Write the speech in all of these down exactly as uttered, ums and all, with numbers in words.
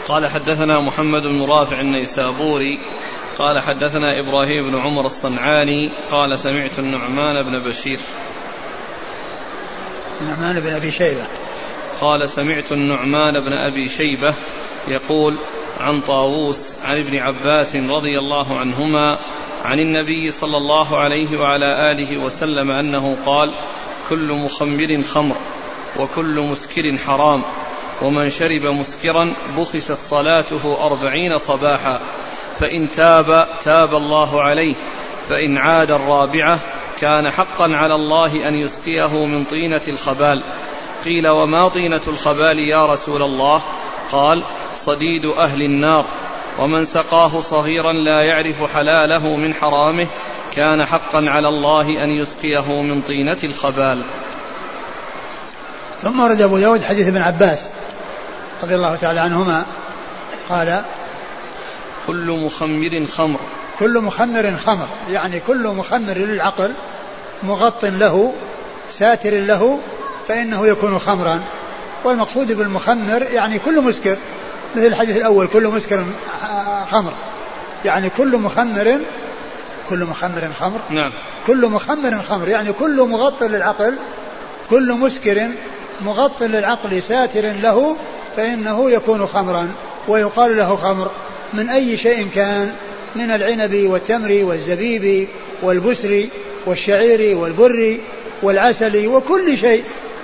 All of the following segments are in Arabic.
قال حدثنا محمد بن رافع النيسابوري قال حدثنا إبراهيم بن عمر الصنعاني قال سمعت النعمان بن بشير النعمان بن أبي شيبة قال سمعت النعمان بن أبي شيبة يقول عن طاووس عن ابن عباس رضي الله عنهما عن النبي صلى الله عليه وعلى آله وسلم أنه قال كل مخمر خمر وكل مسكر حرام ومن شرب مسكرا بخست صلاته أربعين صباحا فإن تاب تاب الله عليه فإن عاد الرابعة كان حقا على الله أن يسقيه من طينة الخبال. قيل وما طينة الخبال يا رسول الله؟ قال صديد أهل النار. ومن سقاه صغيرا لا يعرف حلاله من حرامه كان حقا على الله أن يسقيه من طينة الخبال. ثم ورد أبو داود حديث ابن عباس رضي الله تعالى عنهما قال كل مخمر خمر كل مخمر خمر يعني كل مخمر للعقل مغط له ساتر له فإنه يكون خمرا. والمقصود بالمخمر يعني كل مسكر مثل الحديث الأول كل مسكر خمر يعني كل مخمر كل مخمر خمر نعم كل مخمر خمر يعني كل مغط للعقل كل مسكر مغط للعقل ساتر له فإنه يكون خمرا. ويقال له خمر من أي شيء كان من العنب والتمر والزبيب والبسر والشعير والبر والعسل وكل شيء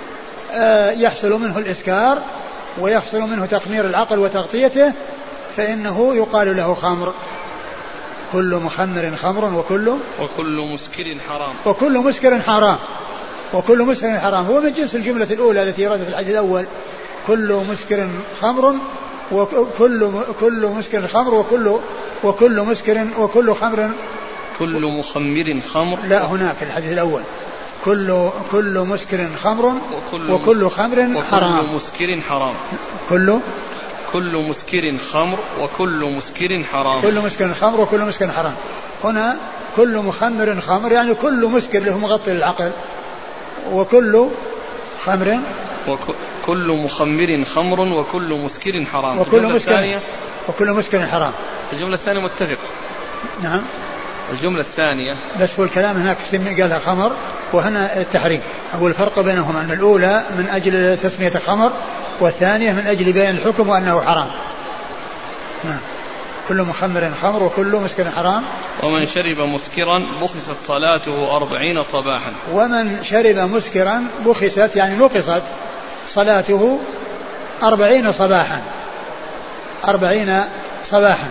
يحصل منه الإسكار ويحصل منه تخمير العقل وتغطيته فإنه يقال له خمر. كل مخمر خمر وكل وكل مسكر حرام وكل مسكر حرام وكل مسكر حرام هو من جنس الجملة الأولى التي وردت في الحديث الأول كل مسكر خمر وكل كل مسكر خمر وكل وكل مسكر وكل خمر كل مخمر خمر. لا هناك الحديث الأول كل كل مسكر خمر وكل, وكل خمر حرام وكل مسكر حرام كل كل مسكر خمر وكل مسكر حرام كل مسكر خمر وكل مسكر حرام. هنا كل مخمر خمر يعني كل مسكر له مغطي للعقل وكل خمر وكل مخمر خمر وكل مسكر حرام. وكل مسكر وكل مسكر حرام. الجملة الثانية متفق. نعم الجملة الثانية بس هو الكلام هناك قالها خمر وهنا التحريم. أقول الفرق بينهما أن الأولى من أجل تسمية خمر والثانية من أجل بيان الحكم وأنه حرام. نعم كل مخمر خمر وكل مسكر حرام. ومن شرب مسكرا بخست صلاته أربعين صباحا. ومن شرب مسكرا بخست يعني نقصت صلاته أربعين صباحا أربعين صباحا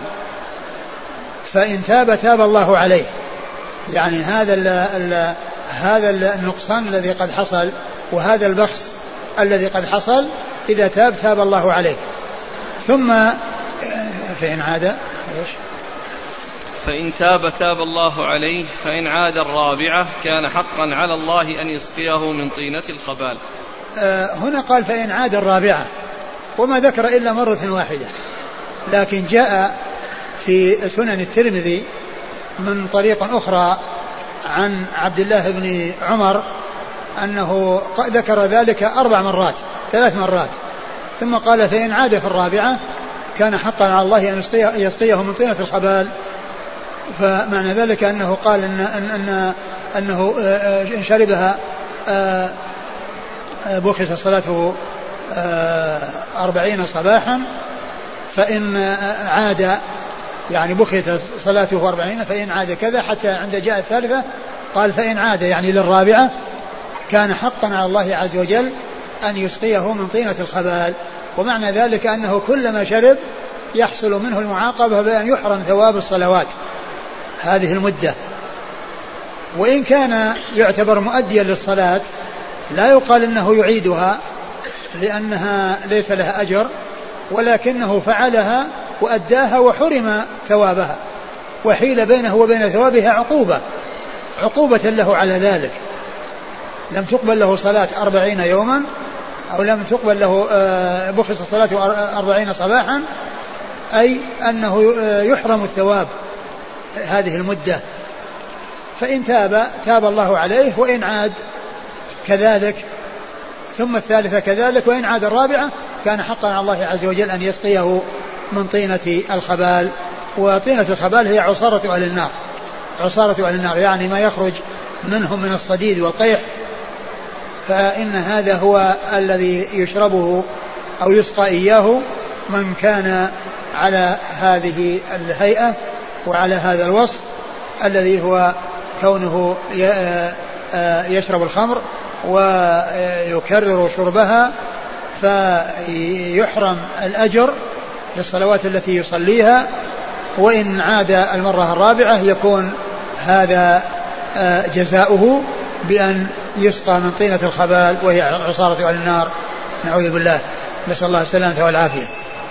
فإن تاب تاب الله عليه. يعني هذا ال ال هذا النقصان الذي قد حصل وهذا البخس الذي قد حصل إذا تاب تاب الله عليه. ثم فإن عاد إيش؟ فإن تاب تاب الله عليه فإن عاد الرابعة كان حقا على الله أن يسقيه من طينة الخبال. آه هنا قال فإن عاد الرابعة وما ذكر إلا مرة واحدة لكن جاء في سنن الترمذي من طريق أخرى عن عبد الله بن عمر أنه ذكر ذلك أربع مرات ثلاث مرات ثم قال فإن عاد في الرابعة كان حقا على الله أن يسقيه من طينة الخبال. فمعنى ذلك أنه قال إن أن أن أنه إن شربها بخس صلاته أربعين صباحا فإن عاد يعني بخت صلاته أربعين فإن عاد كذا حتى عند جاء الثالثة قال فإن عاد يعني للرابعة كان حقا على الله عز وجل أن يسقيه من طينة الخبال. ومعنى ذلك أنه كلما شرب يحصل منه المعاقبة بأن يحرم ثواب الصلوات هذه المدة. وإن كان يعتبر مؤديا للصلاة لا يقال إنه يعيدها لأنها ليس لها أجر ولكنه فعلها وأداها وحرم ثوابها وحيل بينه وبين ثوابها عقوبة عقوبة له على ذلك. لم تقبل له صلاة أربعين يوما أو لم تقبل له بخص صلاة أربعين صباحا أي أنه يحرم الثواب هذه المدة. فإن تاب تاب الله عليه وإن عاد كذلك ثم الثالثة كذلك وإن عاد الرابعة كان حقا على الله عز وجل أن يسقيه من طينة الخبال. وطينة الخبال هي عصارة أهل النار، عصارة أهل النار يعني ما يخرج منهم من الصديد والقيح، فإن هذا هو الذي يشربه أو يسقى إياه من كان على هذه الهيئة وعلى هذا الوصف الذي هو كونه يشرب الخمر ويكرر شربها فيحرم الأجر للصلوات التي يصليها، وإن عاد المرة الرابعة يكون هذا جزاؤه بأن يسقى من طينة الخبال وهي عصارة أهل النار، نعوذ بالله، نسأل الله السلامة والعافية.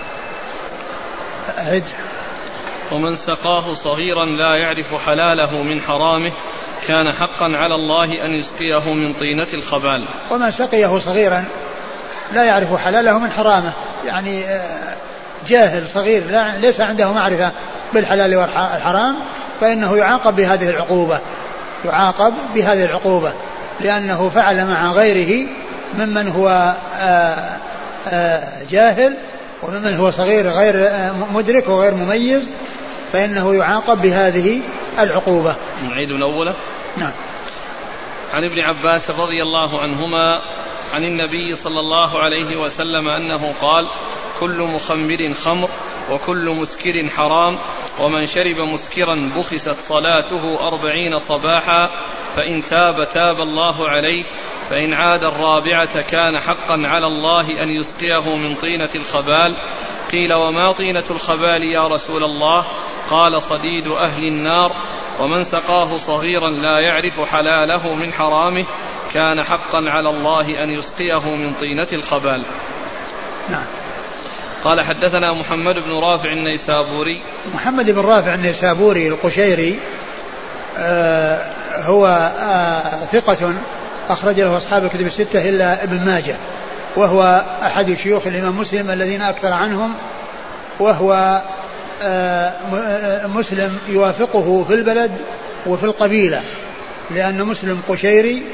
أعد. ومن سقاه صغيرا لا يعرف حلاله من حرامه كان حقا على الله أن يسقيه من طينة الخبال. ومن سقيه صغيرا لا يعرف حلاله من حرامه يعني جاهل صغير لا ليس عنده معرفة بالحلال والحرام فإنه يعاقب بهذه العقوبة، يعاقب بهذه العقوبة لأنه فعل مع غيره ممن هو آآ آآ جاهل وممن هو صغير غير مدرك وغير مميز، فإنه يعاقب بهذه العقوبة. نعيد من أوله. نعم. عن ابن عباس رضي الله عنهما عن النبي صلى الله عليه وسلم أنه قال: كل مخمر خمر وكل مسكر حرام، ومن شرب مسكرا بخست صلاته أربعين صباحا، فإن تاب تاب الله عليه، فإن عاد الرابعة كان حقا على الله أن يسقيه من طينة الخبال. قيل: وما طينة الخبال يا رسول الله؟ قال: صديد أهل النار. ومن سقاه صغيرا لا يعرف حلاله من حرامه كان حقا على الله أن يسقيه من طينة الخبال. نعم. قال: حدثنا محمد بن رافع النيسابوري. محمد بن رافع النيسابوري القشيري آه هو آه ثقة أخرج له أصحاب الكتب الستة إلا ابن ماجه، وهو أحد شيوخ الإمام مسلم الذين أكثر عنهم، وهو آه مسلم يوافقه في البلد وفي القبيلة، لأن مسلم قشيري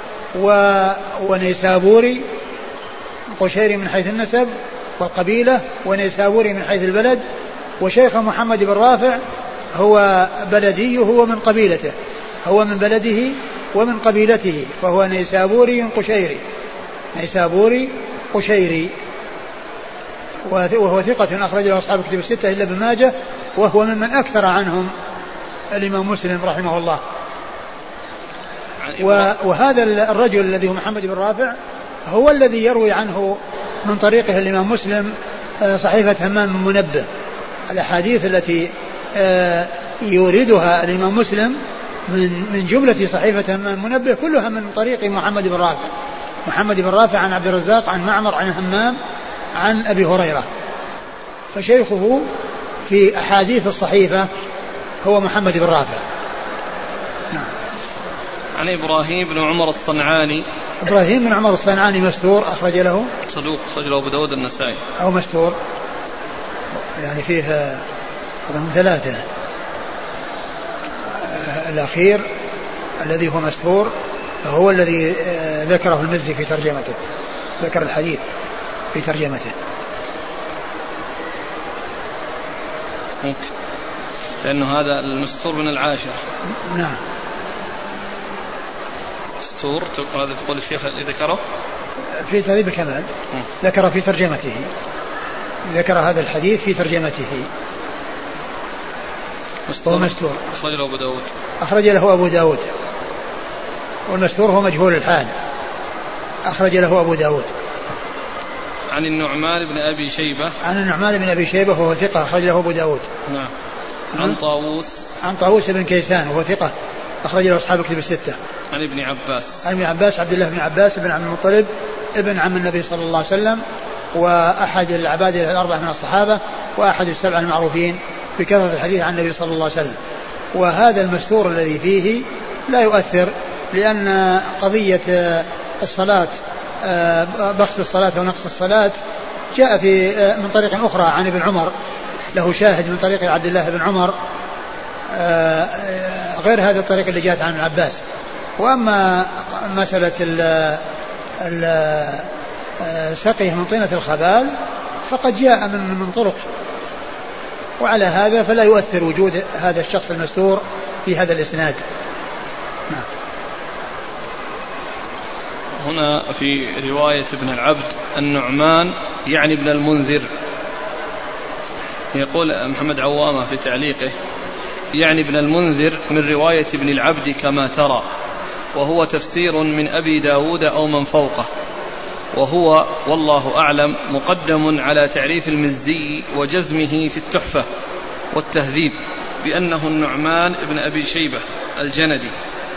ونيسابوري، قشيري من حيث النسب والقبيلة ونيسابوري من حيث البلد، وشيخ محمد بن رافع هو بلديه هو من قبيلته، هو من بلده ومن قبيلته، فهو نيسابوري قشيري، نيسابوري قشيري، وهو ثقة أخرج له أصحاب الكتب الستة إلا ابن ماجه، وهو ممن أكثر عنهم الإمام مسلم رحمه الله. وهذا الرجل الذي هو محمد بن رافع هو الذي يروي عنه من طريقه الإمام مسلم صحيفة همام بن منبه. الأحاديث التي يوردها الإمام مسلم من من جملة صحيفة همام بن منبه كلها من طريق محمد بن رافع، محمد بن رافع عن عبد الرزاق عن معمر عن همام عن أبي هريرة، فشيخه في أحاديث الصحيفة هو محمد بن رافع. نعم. عن إبراهيم بن عمر الصنعاني. إبراهيم بن عمر الصنعاني مستور أخرج له صدوق أخرج له أبو داود النسائي. أو مستور يعني فيه رقم ثلاثة، الأخير الذي هو مستور هو الذي ذكره المزي في ترجمته، ذكر الحديث في ترجمته. ممكن لأنه هذا المستور من العاشر. نعم. مستور هذا تقول الشيخ اللي ذكره في تهذيب الكمال، ذكر في ترجمته، ذكر هذا الحديث في ترجمته. مستور. مستور أخرج له أبو داود. أخرج له أبو داود، والمستور هو مجهول الحال، أخرج له أبو داود. عن النعمان بن أبي شيبة. عن النعمان بن أبي شيبة وهو ثقة أخرج له أبو داود. نعم. عن طاووس. عن طاووس بن كيسان وهو ثقة أخرج له أصحاب الكتب الستة. عن ابن عباس. عن ابن عباس عبد الله بن عباس بن عبد المطلب ابن عم النبي صلى الله عليه وسلم، وأحد العباد الأربعة من الصحابة، وأحد السبع المعروفين بكثرة الحديث عن النبي صلى الله عليه وسلم. وهذا المستور الذي فيه لا يؤثر، لأن قضية الصلاة بخس الصلاة ونقص الصلاة جاء في من طريق أخرى عن ابن عمر، له شاهد من طريق عبد الله بن عمر غير هذا الطريق اللي جاءت عن العباس. وأما مسألة سقيه من طينة الخبال فقد جاء من من طرق وعلى هذا فلا يؤثر وجود هذا الشخص المستور في هذا الإسناد. نعم. هنا في رواية ابن العبد النعمان يعني ابن المنذر، يقول محمد عوامة في تعليقه يعني ابن المنذر من رواية ابن العبد كما ترى، وهو تفسير من أبي داود أو من فوقه، وهو والله أعلم مقدم على تعريف المزي وجزمه في التحفة والتهذيب بأنه النعمان ابن أبي شيبة الجندي.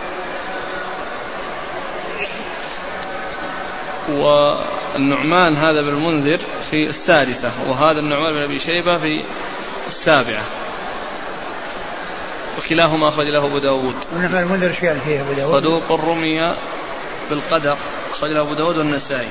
والنعمان هذا بالمنذر في السادسة، وهذا النعمان بن أبي شيبة في السابعة، وكلاهما أخرج له أبو داود. والنعمان المنذر شو يعني فيه أبو داود؟ صدوق رمي بالقدر، أخرج له أبو داود والنسائي.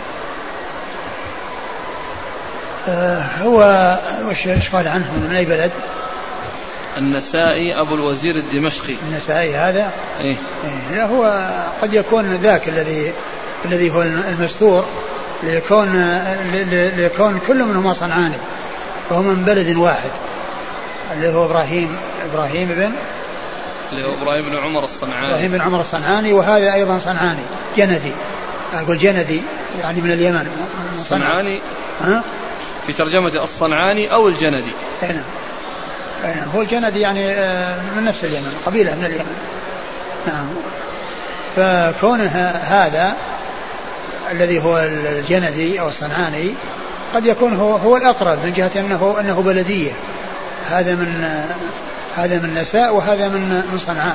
آه هو وش ايش قال عنه من أي بلد؟ النسائي أبو الوزير الدمشقي. النسائي هذا؟ إيه؟ إيه هو قد يكون ذاك الذي الذي هو المستور ليكون ليكون كل منهما صنعاني، وهو من بلد واحد اللي هو إبراهيم إبراهيم بن اللي هو إبراهيم بن عمر الصنعاني إبراهيم بن عمر الصنعاني، وهذا أيضا صنعاني جندي، أقول جندي يعني من اليمن. صنعاني ها؟ في ترجمة الصنعاني أو الجندي. نعم هو الجندي يعني من نفس اليمن، قبيلة من اليمن. نعم. فكونه هذا الذي هو الجندي أو الصنعاني قد يكون هو هو الأقرب من جهة أنه أنه بلدية، هذا من هذا من نساء وهذا من من صنعاء.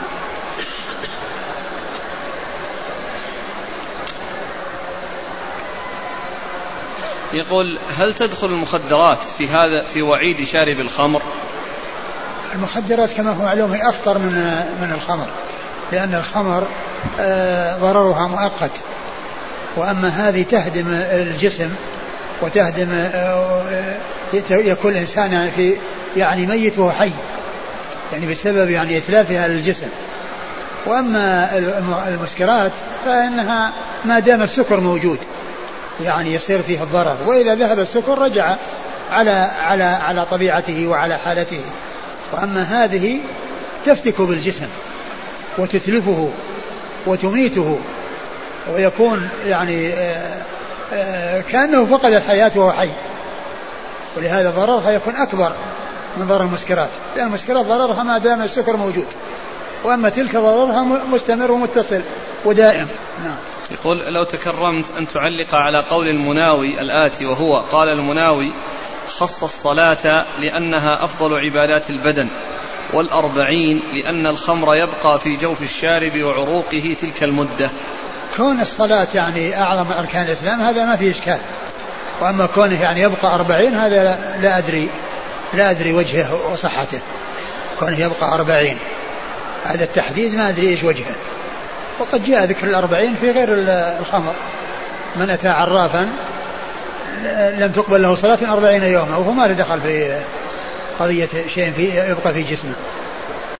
يقول هل تدخل المخدرات في هذا في وعيد شارب الخمر؟ المخدرات كما هو معلوم هي أخطر من من الخمر، لأن الخمر آه ضررها مؤقت، وأما هذه تهدم الجسم وتهدم آه يكون الإنسان يعني في يعني ميت وهو حي، يعني بسبب يعني إتلافها للجسم. وأما المسكرات فإنها ما دام السكر موجود يعني يصير فيه الضرر، وإذا ذهب السكر رجع على على على طبيعته وعلى حالته. وأما هذه تفتك بالجسم وتتلفه وتميته، ويكون يعني آآ آآ كأنه فقد الحياة وهو حي، ولهذا ضررها يكون أكبر من ضرر المسكرات، لأن المسكرات ضررها ما دام السكر موجود، وأما تلك ضررها مستمر ومتصل ودائم. نعم. يقول لو تكرمت أن تعلق على قول المناوي الآتي، وهو قال المناوي خص الصلاة لأنها أفضل عبادات البدن، والأربعين لأن الخمر يبقى في جوف الشارب وعروقه تلك المدة. كون الصلاة يعني أعظم أركان الإسلام هذا ما فيه إشكال، وأما كونه يعني يبقى أربعين هذا لا أدري لا أدري وجهه وصحته. كونه يبقى أربعين هذا التحديد ما أدري إيش وجهه، وقد جاء ذكر الأربعين في غير الخمر، من أتى عرافا لم تقبل له صلاة أربعين يوما، وهو ما له دخل في قضية شيء في يبقى في جسمه.